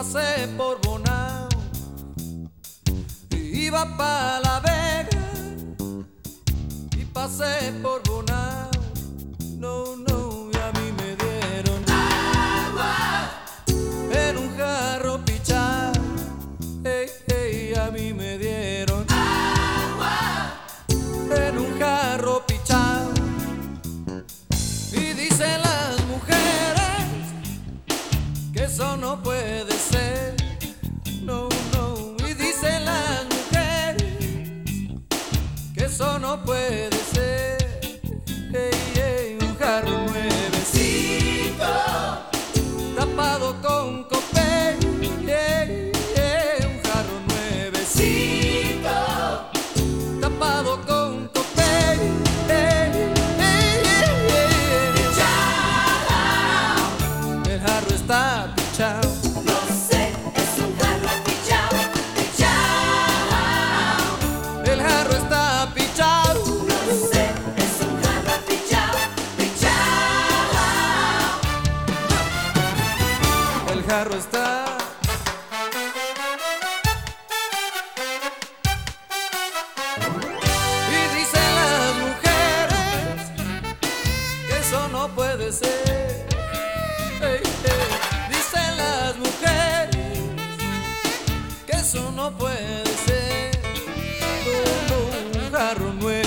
pasé por Bonao, iba pa' La Vega y pasé por Bonao. No, no, y a mí me dieron agua en un jarro pichado. Hey, hey, a mí me dieron agua en un jarro pichado. Y dicen las mujeres que eso no puede ser. No, no. Y dicen las mujeres que eso no puede ser. Hey, hey, un jarro nuevecito tapado con copel. Hey, hey, un jarro nuevecito tapado con copel. Hey, hey, hey, hey. Pichao. El jarro está pichao. No sé, es un jarro pichao, pichao. El jarro está pichao. No sé, es un jarro pichao, pichao. El jarro está. Y dicen las mujeres que eso no puede ser. Hey, hey. Dicen las mujeres que eso no puede ser. Como un jarro nuevo.